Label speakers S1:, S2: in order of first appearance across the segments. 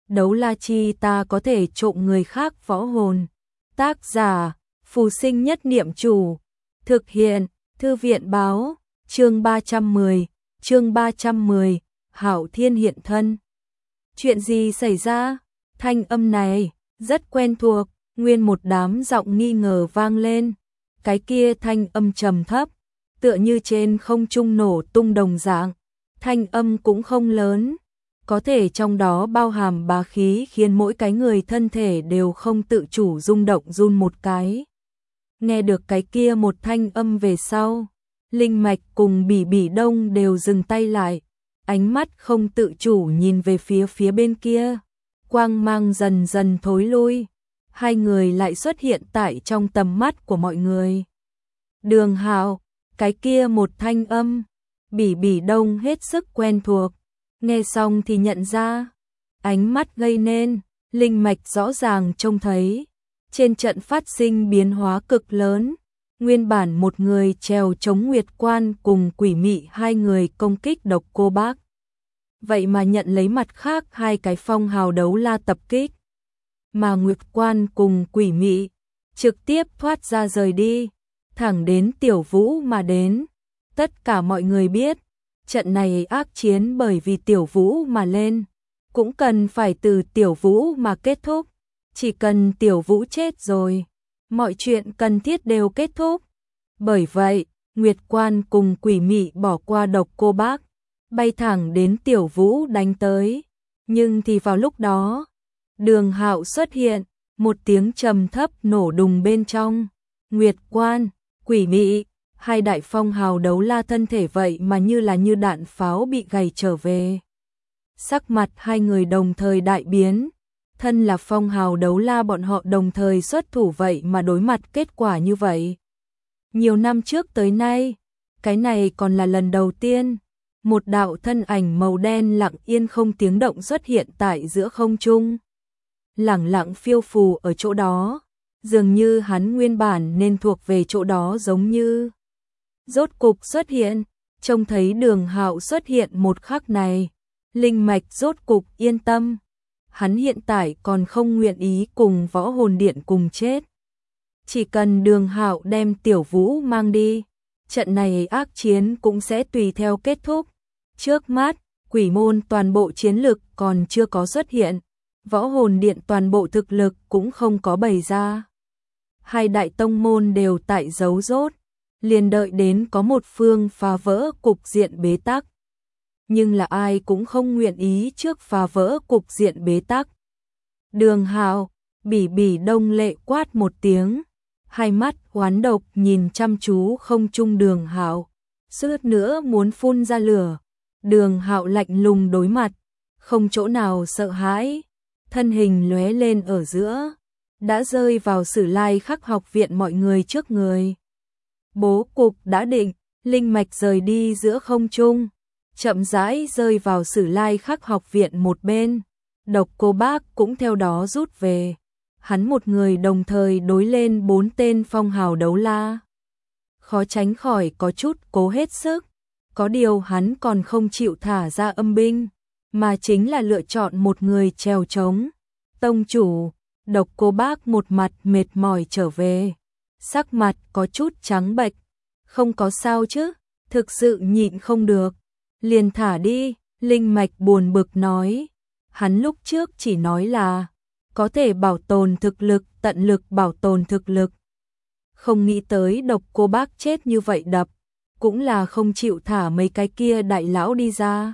S1: đấu la chi ta có thể trộm người khác võ hồn. Tác giả, Phù Sinh Nhất Niệm Chủ. Thực hiện, Thư viện báo, chương 310, Hạo Thiên hiện thân. Chuyện gì xảy ra? Thanh âm này, rất quen thuộc, nguyên một đám giọng nghi ngờ vang lên. Cái kia thanh âm trầm thấp, tựa như trên không trung nổ tung đồng dạng. Thanh âm cũng không lớn, có thể trong đó bao hàm bá khí khiến mỗi cái người thân thể đều không tự chủ rung động run một cái. Nghe được cái kia một thanh âm về sau, Linh Mạch cùng Bỉ Bỉ Đông đều dừng tay lại, ánh mắt không tự chủ nhìn về phía bên kia. Quang mang dần dần thối lui, hai người lại xuất hiện tại trong tầm mắt của mọi người. Đường Hạo, cái kia một thanh âm, Bỉ Bỉ Đông hết sức quen thuộc, nghe xong thì nhận ra, ánh mắt gây nên, Linh Mạch rõ ràng trông thấy, trên trận phát sinh biến hóa cực lớn, nguyên bản một người trèo chống Nguyệt Quan cùng Quỷ Mị hai người công kích Độc Cô Bác. Vậy mà nhận lấy mặt khác hai cái phong hào đấu la tập kích, mà Nguyệt Quan cùng Quỷ Mị trực tiếp thoát ra rời đi, thẳng đến Tiểu Vũ mà đến. Tất cả mọi người biết, trận này ác chiến bởi vì Tiểu Vũ mà lên, cũng cần phải từ Tiểu Vũ mà kết thúc. Chỉ cần Tiểu Vũ chết rồi, mọi chuyện cần thiết đều kết thúc. Bởi vậy, Nguyệt Quan cùng Quỷ Mị bỏ qua Độc Cô Bác, bay thẳng đến Tiểu Vũ đánh tới. Nhưng thì vào lúc đó, Đường Hạo xuất hiện, một tiếng trầm thấp nổ đùng bên trong. Nguyệt Quan, Quỷ Mị, hai đại phong hào đấu la thân thể vậy mà như đạn pháo bị gầy trở về. Sắc mặt hai người đồng thời đại biến, thân là phong hào đấu la bọn họ đồng thời xuất thủ vậy mà đối mặt kết quả như vậy. Nhiều năm trước tới nay, cái này còn là lần đầu tiên, một đạo thân ảnh màu đen lặng yên không tiếng động xuất hiện tại giữa không trung. Lẳng lặng phiêu phù ở chỗ đó, dường như hắn nguyên bản nên thuộc về chỗ đó giống như. Rốt cục xuất hiện, trông thấy Đường Hạo xuất hiện một khắc này, Linh Mạch rốt cục yên tâm. Hắn hiện tại còn không nguyện ý cùng Võ Hồn Điện cùng chết. Chỉ cần Đường Hạo đem Tiểu Vũ mang đi, trận này ác chiến cũng sẽ tùy theo kết thúc. Trước mắt, Quỷ môn toàn bộ chiến lực còn chưa có xuất hiện, Võ Hồn Điện toàn bộ thực lực cũng không có bày ra. Hai đại tông môn đều tại giấu rốt, liền đợi đến có một phương phá vỡ cục diện bế tắc. Nhưng là ai cũng không nguyện ý trước phá vỡ cục diện bế tắc. Đường Hạo, Bỉ Bỉ Đông lệ quát một tiếng, hai mắt oán độc nhìn chăm chú không trung Đường Hạo, suýt nữa muốn phun ra lửa. Đường Hạo lạnh lùng đối mặt, không chỗ nào sợ hãi, thân hình lóe lên ở giữa, đã rơi vào Sử Lai Khắc học viện mọi người trước người. Bố cục đã định, Linh Mạch rời đi giữa không trung, chậm rãi rơi vào Sử Lai Khắc học viện một bên. Độc Cô Bác cũng theo đó rút về. Hắn một người đồng thời đối lên 4 tên phong hào đấu la. Khó tránh khỏi có chút cố hết sức. Có điều hắn còn không chịu thả ra âm binh, mà chính là lựa chọn một người trèo trống. Tông chủ, Độc Cô Bác một mặt mệt mỏi trở về, sắc mặt có chút trắng bệch. Không có sao chứ, thực sự nhịn không được. Liền thả đi, Linh Mạch buồn bực nói. Hắn lúc trước chỉ nói là có thể bảo tồn thực lực, tận lực bảo tồn thực lực. Không nghĩ tới Độc Cô Bác chết như vậy đập, cũng là không chịu thả mấy cái kia đại lão đi ra.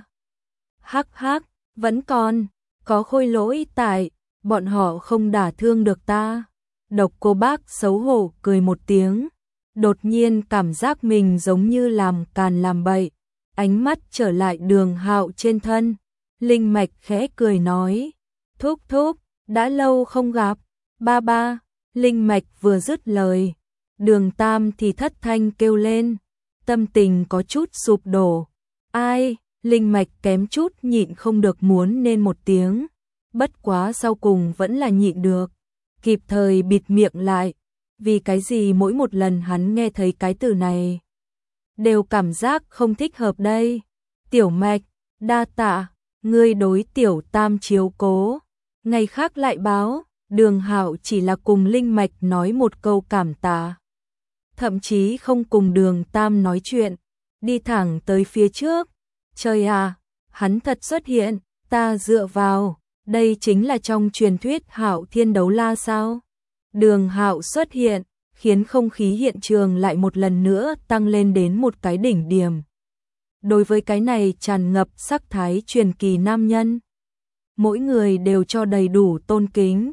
S1: Hắc hắc, vẫn còn có khôi lỗi tại, bọn họ không đả thương được ta. Độc Cô Bác xấu hổ cười một tiếng, đột nhiên cảm giác mình giống như làm càn làm bậy, ánh mắt trở lại Đường Hạo trên thân. Linh Mạch khẽ cười nói, thúc thúc, đã lâu không gặp, ba ba. Linh Mạch vừa dứt lời, Đường Tam thì thất thanh kêu lên, tâm tình có chút sụp đổ. Ai? Linh Mạch kém chút nhịn không được muốn nên một tiếng, bất quá sau cùng vẫn là nhịn được, kịp thời bịt miệng lại. Vì cái gì mỗi một lần hắn nghe thấy cái từ này đều cảm giác không thích hợp đây. Tiểu Mạch, đa tạ, ngươi đối Tiểu Tam chiếu cố. Ngày khác lại báo, Đường Hạo chỉ là cùng Linh Mạch nói một câu cảm tạ. Thậm chí không cùng Đường Tam nói chuyện, đi thẳng tới phía trước. Trời à, hắn thật xuất hiện, ta dựa vào, đây chính là trong truyền thuyết Hạo Thiên Đấu La sao? Đường Hạo xuất hiện, khiến không khí hiện trường lại một lần nữa tăng lên đến một cái đỉnh điểm. Đối với cái này tràn ngập sắc thái truyền kỳ nam nhân, mỗi người đều cho đầy đủ tôn kính.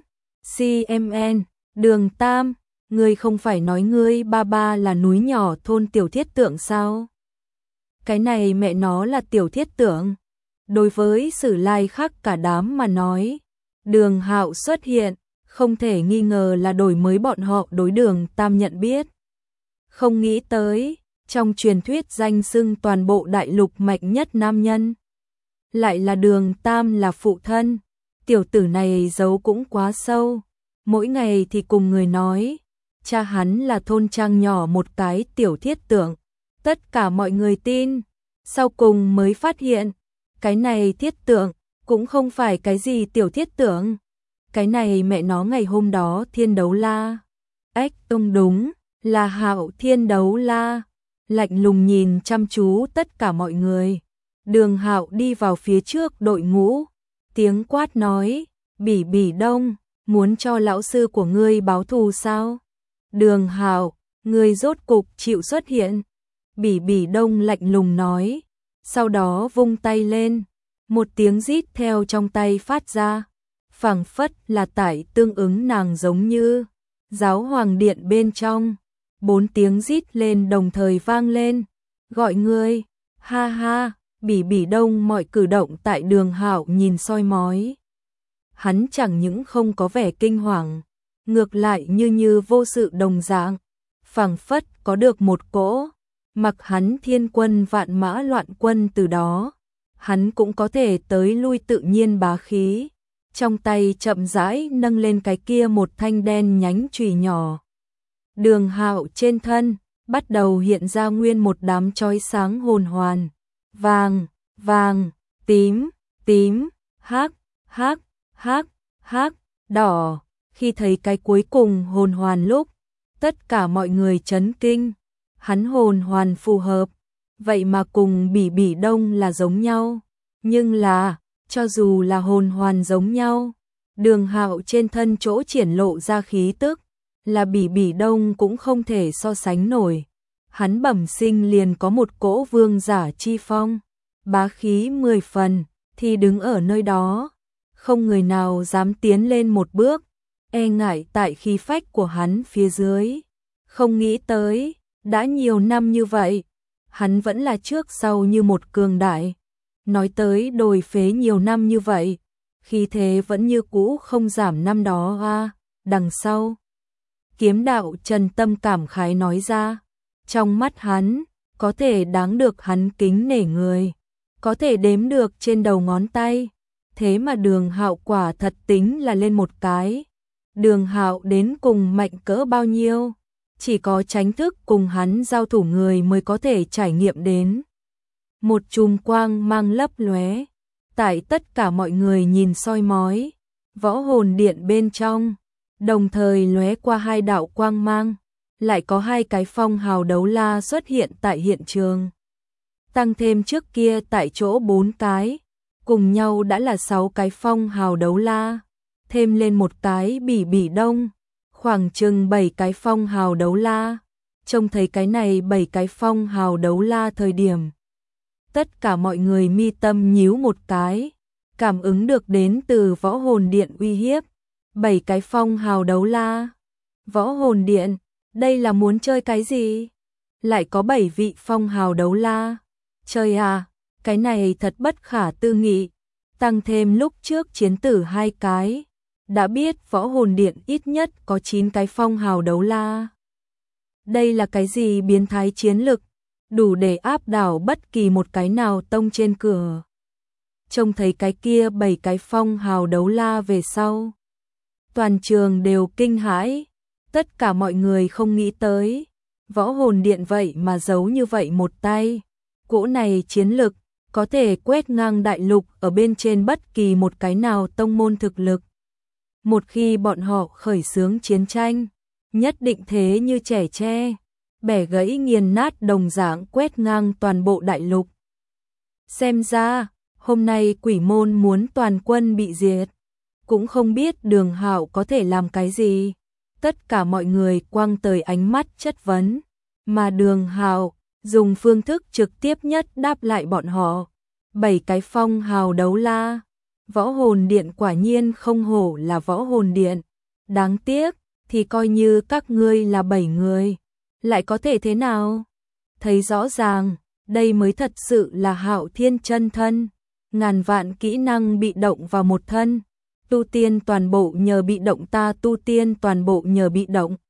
S1: CMN, Đường Tam, ngươi không phải nói ngươi ba ba là núi nhỏ thôn tiểu thiết tượng sao? Cái này mẹ nó là tiểu thiết tượng. Đối với Sử Lai khác cả đám mà nói, Đường Hạo xuất hiện, không thể nghi ngờ là đổi mới bọn họ đối Đường Tam nhận biết. Không nghĩ tới, trong truyền thuyết danh xưng toàn bộ đại lục mạnh nhất nam nhân, lại là Đường Tam là phụ thân. Tiểu tử này giấu cũng quá sâu, mỗi ngày thì cùng người nói, cha hắn là thôn trang nhỏ một cái tiểu thiết tượng. Tất cả mọi người tin, sau cùng mới phát hiện, cái này thiết tượng cũng không phải cái gì tiểu thiết tượng. Cái này mẹ nó ngày hôm đó Thiên Đấu La. Ếch ông đúng, là Hạo Thiên Đấu La. Lạnh lùng nhìn chăm chú tất cả mọi người. Đường Hạo đi vào phía trước đội ngũ, tiếng quát nói, Bỉ Bỉ Đông, muốn cho lão sư của ngươi báo thù sao? Đường Hạo, ngươi rốt cục chịu xuất hiện. Bỉ Bỉ Đông lạnh lùng nói, sau đó vung tay lên, một tiếng rít theo trong tay phát ra, phảng phất là tải tương ứng nàng giống như giáo hoàng điện bên trong. 4 tiếng rít lên đồng thời vang lên, gọi ngươi, ha ha. Bỉ Bỉ Đông mọi cử động tại Đường Hạo nhìn soi mói. Hắn chẳng những không có vẻ kinh hoàng, ngược lại như vô sự đồng dạng, phảng phất có được một cỗ, mặc hắn thiên quân vạn mã loạn quân từ đó, hắn cũng có thể tới lui tự nhiên bá khí. Trong tay chậm rãi nâng lên cái kia một thanh đen nhánh chùy nhỏ. Đường Hạo trên thân bắt đầu hiện ra nguyên một đám chói sáng hồn hoàn. Vàng, vàng, tím, tím, hắc, hắc, hắc, hắc, đỏ. Khi thấy cái cuối cùng hồn hoàn lúc, tất cả mọi người chấn kinh. Hắn hồn hoàn phù hợp, vậy mà cùng Bỉ Bỉ Đông là giống nhau. Nhưng là, cho dù là hồn hoàn giống nhau, Đường Hạo trên thân chỗ triển lộ ra khí tức, là Bỉ Bỉ Đông cũng không thể so sánh nổi. Hắn bẩm sinh liền có một cỗ vương giả chi phong, bá khí 10 phần, thì đứng ở nơi đó, không người nào dám tiến lên một bước, e ngại tại khí phách của hắn phía dưới. Không nghĩ tới, đã nhiều năm như vậy, hắn vẫn là trước sau như một cường đại. Nói tới đồi phế nhiều năm như vậy, khí thế vẫn như cũ không giảm năm đó a. Đằng sau, Kiếm Đạo Trần Tâm cảm khái nói ra, trong mắt hắn, có thể đáng được hắn kính nể người, có thể đếm được trên đầu ngón tay. Thế mà Đường Hạo quả thật tính là lên một cái. Đường Hạo đến cùng mạnh cỡ bao nhiêu, chỉ có tránh thức cùng hắn giao thủ người mới có thể trải nghiệm đến. Một chùm quang mang lấp lóe, tại tất cả mọi người nhìn soi mói, võ hồn điện bên trong, đồng thời lóe qua 2 đạo quang mang, lại có 2 cái phong hào đấu la xuất hiện tại hiện trường. Tăng thêm trước kia tại chỗ 4 cái, cùng nhau đã là 6 cái phong hào đấu la, thêm lên một cái Bỉ Bỉ Đông, khoảng chừng 7 cái phong hào đấu la. Trông thấy cái này 7 cái phong hào đấu la thời điểm, tất cả mọi người mi tâm nhíu một cái, cảm ứng được đến từ võ hồn điện uy hiếp. 7 cái phong hào đấu la. Võ hồn điện, đây là muốn chơi cái gì? Lại có 7 vị phong hào đấu la. Chơi à, cái này thật bất khả tư nghị. Tăng thêm lúc trước chiến tử 2 cái, đã biết võ hồn điện ít nhất có 9 cái phong hào đấu la. Đây là cái gì biến thái chiến lực, đủ để áp đảo bất kỳ một cái nào tông trên cửa. Trông thấy cái kia 7 cái phong hào đấu la về sau, toàn trường đều kinh hãi, tất cả mọi người không nghĩ tới, võ hồn điện vậy mà giấu như vậy một tay. Cỗ này chiến lực, có thể quét ngang đại lục ở bên trên bất kỳ một cái nào tông môn thực lực. một khi bọn họ khởi xướng chiến tranh, nhất định thế như trẻ tre, bẻ gãy nghiền nát đồng dạng quét ngang toàn bộ đại lục. Xem ra, hôm nay quỷ môn muốn toàn quân bị diệt, cũng không biết Đường Hạo có thể làm cái gì. Tất cả mọi người quăng tới ánh mắt chất vấn, mà Đường Hạo dùng phương thức trực tiếp nhất đáp lại bọn họ. 7 cái phong hào đấu la, võ hồn điện quả nhiên không hổ là võ hồn điện. Đáng tiếc, thì coi như các ngươi là 7 người, lại có thể thế nào? Thấy rõ ràng, đây mới thật sự là Hạo Thiên chân thân, ngàn vạn kỹ năng bị động vào một thân, tu tiên toàn bộ nhờ bị động, ta tu tiên toàn bộ nhờ bị động.